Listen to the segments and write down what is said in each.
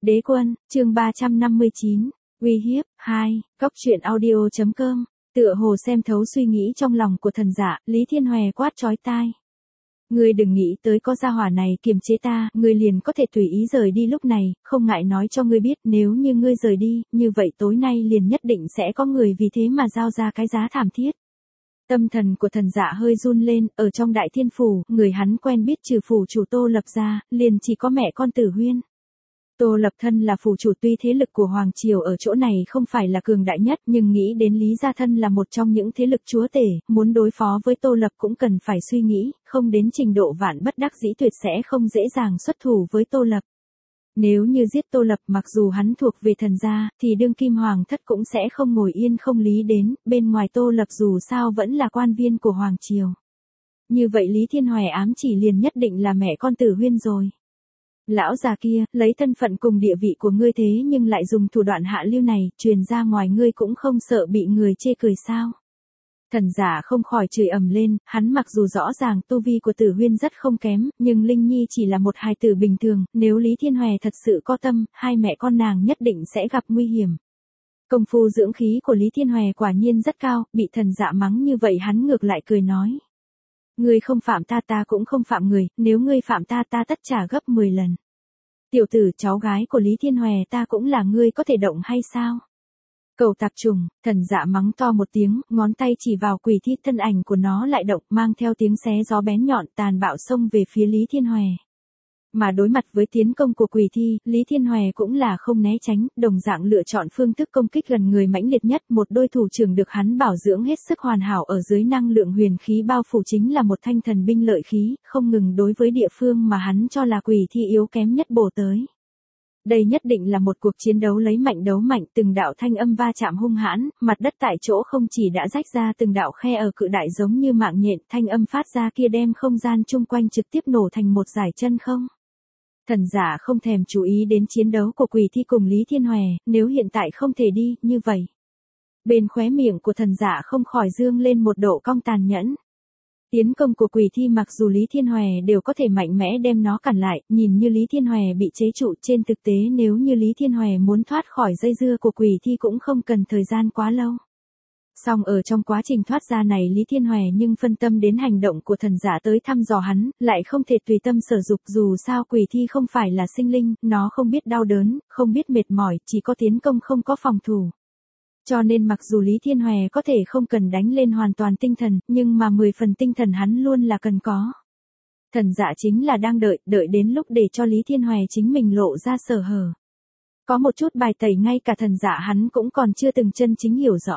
Đế quân, chương 359, uy hiếp, 2, Cóc truyện audio.com, tựa hồ xem thấu suy nghĩ trong lòng của thần dạ, Lý Thiên Hòe quát chói tai. Ngươi đừng nghĩ tới có gia hỏa này kiềm chế ta, ngươi liền có thể tùy ý rời đi lúc này, không ngại nói cho ngươi biết nếu như ngươi rời đi, như vậy tối nay liền nhất định sẽ có người vì thế mà giao ra cái giá thảm thiết. Tâm thần của thần dạ hơi run lên, ở trong đại thiên phủ, người hắn quen biết trừ phủ chủ Tô Lập ra, liền chỉ có mẹ con Tử Huyên. Tô Lập thân là phủ chủ, tuy thế lực của Hoàng Triều ở chỗ này không phải là cường đại nhất, nhưng nghĩ đến Lý Gia Thân là một trong những thế lực chúa tể, muốn đối phó với Tô Lập cũng cần phải suy nghĩ, không đến trình độ vạn bất đắc dĩ tuyệt sẽ không dễ dàng xuất thủ với Tô Lập. Nếu như giết Tô Lập, mặc dù hắn thuộc về thần gia, thì đương kim hoàng thất cũng sẽ không ngồi yên không lý đến, bên ngoài Tô Lập dù sao vẫn là quan viên của Hoàng Triều. Như vậy Lý Thiên Hòe ám chỉ liền nhất định là mẹ con Tử Huyên rồi. Lão già kia, lấy thân phận cùng địa vị của ngươi thế nhưng lại dùng thủ đoạn hạ lưu này, truyền ra ngoài ngươi cũng không sợ bị người chê cười sao. Thần giả không khỏi chửi ầm lên, hắn mặc dù rõ ràng tu vi của Tử Huyên rất không kém, nhưng Linh Nhi chỉ là một hài tử bình thường, nếu Lý Thiên Hòe thật sự có tâm, hai mẹ con nàng nhất định sẽ gặp nguy hiểm. Công phu dưỡng khí của Lý Thiên Hòe quả nhiên rất cao, bị thần dạ mắng như vậy hắn ngược lại cười nói. Ngươi không phạm ta, ta cũng không phạm người, nếu ngươi phạm ta, ta tất trả gấp 10 lần. Tiểu tử cháu gái của Lý Thiên Hòe ta cũng là ngươi có thể động hay sao? Cầu tạp trùng, thần dạ mắng to một tiếng, ngón tay chỉ vào quỷ thi, thân ảnh của nó lại động, mang theo tiếng xé gió bén nhọn tàn bạo xông về phía Lý Thiên Hòe. Mà đối mặt với tiến công của quỷ thi, Lý Thiên Hòe cũng là không né tránh, đồng dạng lựa chọn phương thức công kích gần người mãnh liệt nhất, một đôi thủ trưởng được hắn bảo dưỡng hết sức hoàn hảo ở dưới năng lượng huyền khí bao phủ chính là một thanh thần binh lợi khí, không ngừng đối với địa phương mà hắn cho là quỷ thi yếu kém nhất bổ tới. Đây nhất định là một cuộc chiến đấu lấy mạnh đấu mạnh, từng đạo thanh âm va chạm hung hãn, mặt đất tại chỗ không chỉ đã rách ra từng đạo khe ở cự đại giống như mạng nhện, thanh âm phát ra kia đem không gian chung quanh trực tiếp nổ thành một dải chân không. Thần giả không thèm chú ý đến chiến đấu của quỷ thi cùng Lý Thiên Hòe, nếu hiện tại không thể đi, như vậy. Bên khóe miệng của thần giả không khỏi dương lên một độ cong tàn nhẫn. Tiến công của quỷ thi mặc dù Lý Thiên Hòe đều có thể mạnh mẽ đem nó cản lại, nhìn như Lý Thiên Hòe bị chế trụ, trên thực tế nếu như Lý Thiên Hòe muốn thoát khỏi dây dưa của quỷ thi cũng không cần thời gian quá lâu. Song ở trong quá trình thoát ra này Lý Thiên Hòe nhưng phân tâm đến hành động của thần giả tới thăm dò hắn, lại không thể tùy tâm sở dục, dù sao quỷ thi không phải là sinh linh, nó không biết đau đớn, không biết mệt mỏi, chỉ có tiến công không có phòng thủ. Cho nên mặc dù Lý Thiên Hòe có thể không cần đánh lên hoàn toàn tinh thần, nhưng mà 10 phần tinh thần hắn luôn là cần có. Thần dạ chính là đang đợi đến lúc để cho Lý Thiên Hòe chính mình lộ ra sở hở. Có một chút bài tẩy ngay cả thần dạ hắn cũng còn chưa từng chân chính hiểu rõ.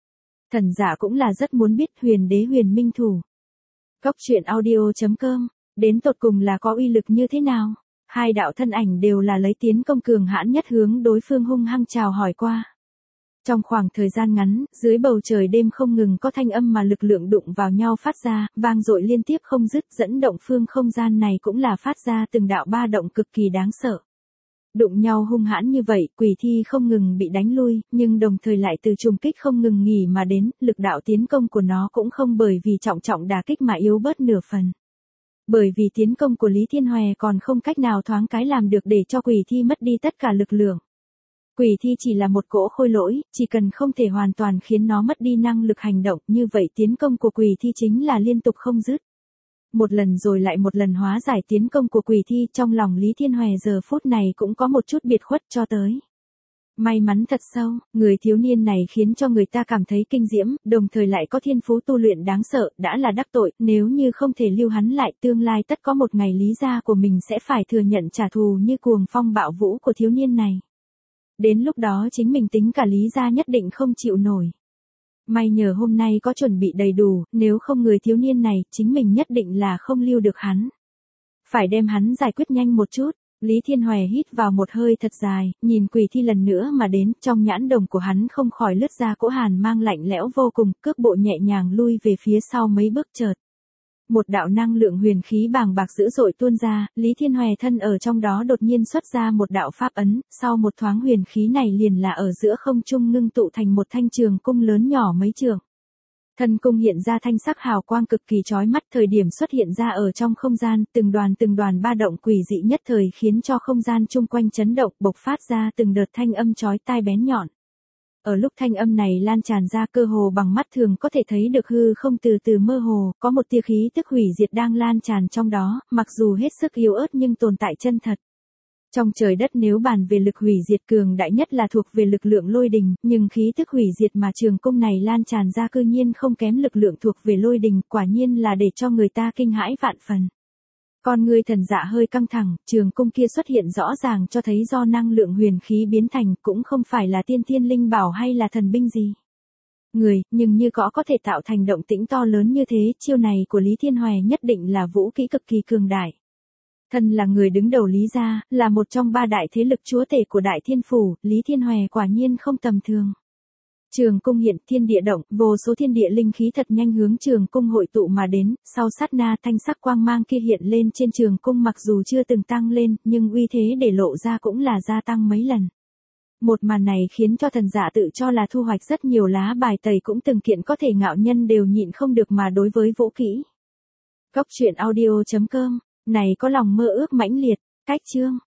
Thần giả cũng là rất muốn biết huyền đế huyền minh thủ. Cóc truyện audio.com, đến tột cùng là có uy lực như thế nào? Hai đạo thân ảnh đều là lấy tiến công cường hãn nhất hướng đối phương hung hăng chào hỏi qua. Trong khoảng thời gian ngắn, dưới bầu trời đêm không ngừng có thanh âm mà lực lượng đụng vào nhau phát ra, vang dội liên tiếp không dứt, dẫn động phương không gian này cũng là phát ra từng đạo ba động cực kỳ đáng sợ. Đụng nhau hung hãn như vậy, quỷ thi không ngừng bị đánh lui, nhưng đồng thời lại từ trùng kích không ngừng nghỉ mà đến, lực đạo tiến công của nó cũng không bởi vì trọng đả kích mà yếu bớt nửa phần. Bởi vì tiến công của Lý Thiên Hòe còn không cách nào thoáng cái làm được để cho quỷ thi mất đi tất cả lực lượng. Quỷ thi chỉ là một cỗ khôi lỗi, chỉ cần không thể hoàn toàn khiến nó mất đi năng lực hành động, như vậy tiến công của quỷ thi chính là liên tục không dứt. Một lần rồi lại một lần hóa giải tiến công của quỷ thi, trong lòng Lý Thiên Hòe giờ phút này cũng có một chút biệt khuất cho tới. May mắn thật sâu, người thiếu niên này khiến cho người ta cảm thấy kinh diễm, đồng thời lại có thiên phú tu luyện đáng sợ, đã là đắc tội, nếu như không thể lưu hắn lại tương lai tất có một ngày Lý gia của mình sẽ phải thừa nhận trả thù như cuồng phong bạo vũ của thiếu niên này. Đến lúc đó chính mình tính cả Lý gia nhất định không chịu nổi. May nhờ hôm nay có chuẩn bị đầy đủ, nếu không người thiếu niên này, chính mình nhất định là không lưu được hắn. Phải đem hắn giải quyết nhanh một chút. Lý Thiên Hòe hít vào một hơi thật dài, nhìn quỷ thi lần nữa mà đến, trong nhãn đồng của hắn không khỏi lướt ra cỗ hàn mang lạnh lẽo vô cùng, cước bộ nhẹ nhàng lui về phía sau mấy bước chợt. Một đạo năng lượng huyền khí bàng bạc dữ dội tuôn ra, Lý Thiên Hòe thân ở trong đó đột nhiên xuất ra một đạo pháp ấn, sau một thoáng huyền khí này liền là ở giữa không trung ngưng tụ thành một thanh trường cung lớn nhỏ mấy trượng. Thân cung hiện ra thanh sắc hào quang cực kỳ chói mắt, thời điểm xuất hiện ra ở trong không gian, từng đoàn ba động quỷ dị nhất thời khiến cho không gian chung quanh chấn động, bộc phát ra từng đợt thanh âm chói tai bén nhọn. Ở lúc thanh âm này lan tràn ra, cơ hồ bằng mắt thường có thể thấy được hư không từ từ mơ hồ, có một tia khí tức hủy diệt đang lan tràn trong đó, mặc dù hết sức yếu ớt nhưng tồn tại chân thật. Trong trời đất nếu bàn về lực hủy diệt cường đại nhất là thuộc về lực lượng lôi đình, nhưng khí tức hủy diệt mà trường cung này lan tràn ra cư nhiên không kém lực lượng thuộc về lôi đình, quả nhiên là để cho người ta kinh hãi vạn phần. Con người thần dạ hơi căng thẳng, trường cung kia xuất hiện rõ ràng cho thấy do năng lượng huyền khí biến thành, cũng không phải là tiên thiên linh bảo hay là thần binh gì. Người, nhưng như có thể tạo thành động tĩnh to lớn như thế, chiêu này của Lý Thiên Hoè nhất định là vũ kỹ cực kỳ cường đại. Thân là người đứng đầu Lý gia, là một trong ba đại thế lực chúa tể của Đại Thiên Phủ, Lý Thiên Hoè quả nhiên không tầm thường. Trường cung hiện, thiên địa động, vô số thiên địa linh khí thật nhanh hướng trường cung hội tụ mà đến, sau sát na thanh sắc quang mang kia hiện lên trên trường cung, mặc dù chưa từng tăng lên, nhưng uy thế để lộ ra cũng là gia tăng mấy lần. Một màn này khiến cho thần giả tự cho là thu hoạch rất nhiều lá bài tẩy, cũng từng kiện có thể ngạo nhân đều nhịn không được mà đối với vũ kỹ. Góc truyện audio.com, này có lòng mơ ước mãnh liệt, cách chương.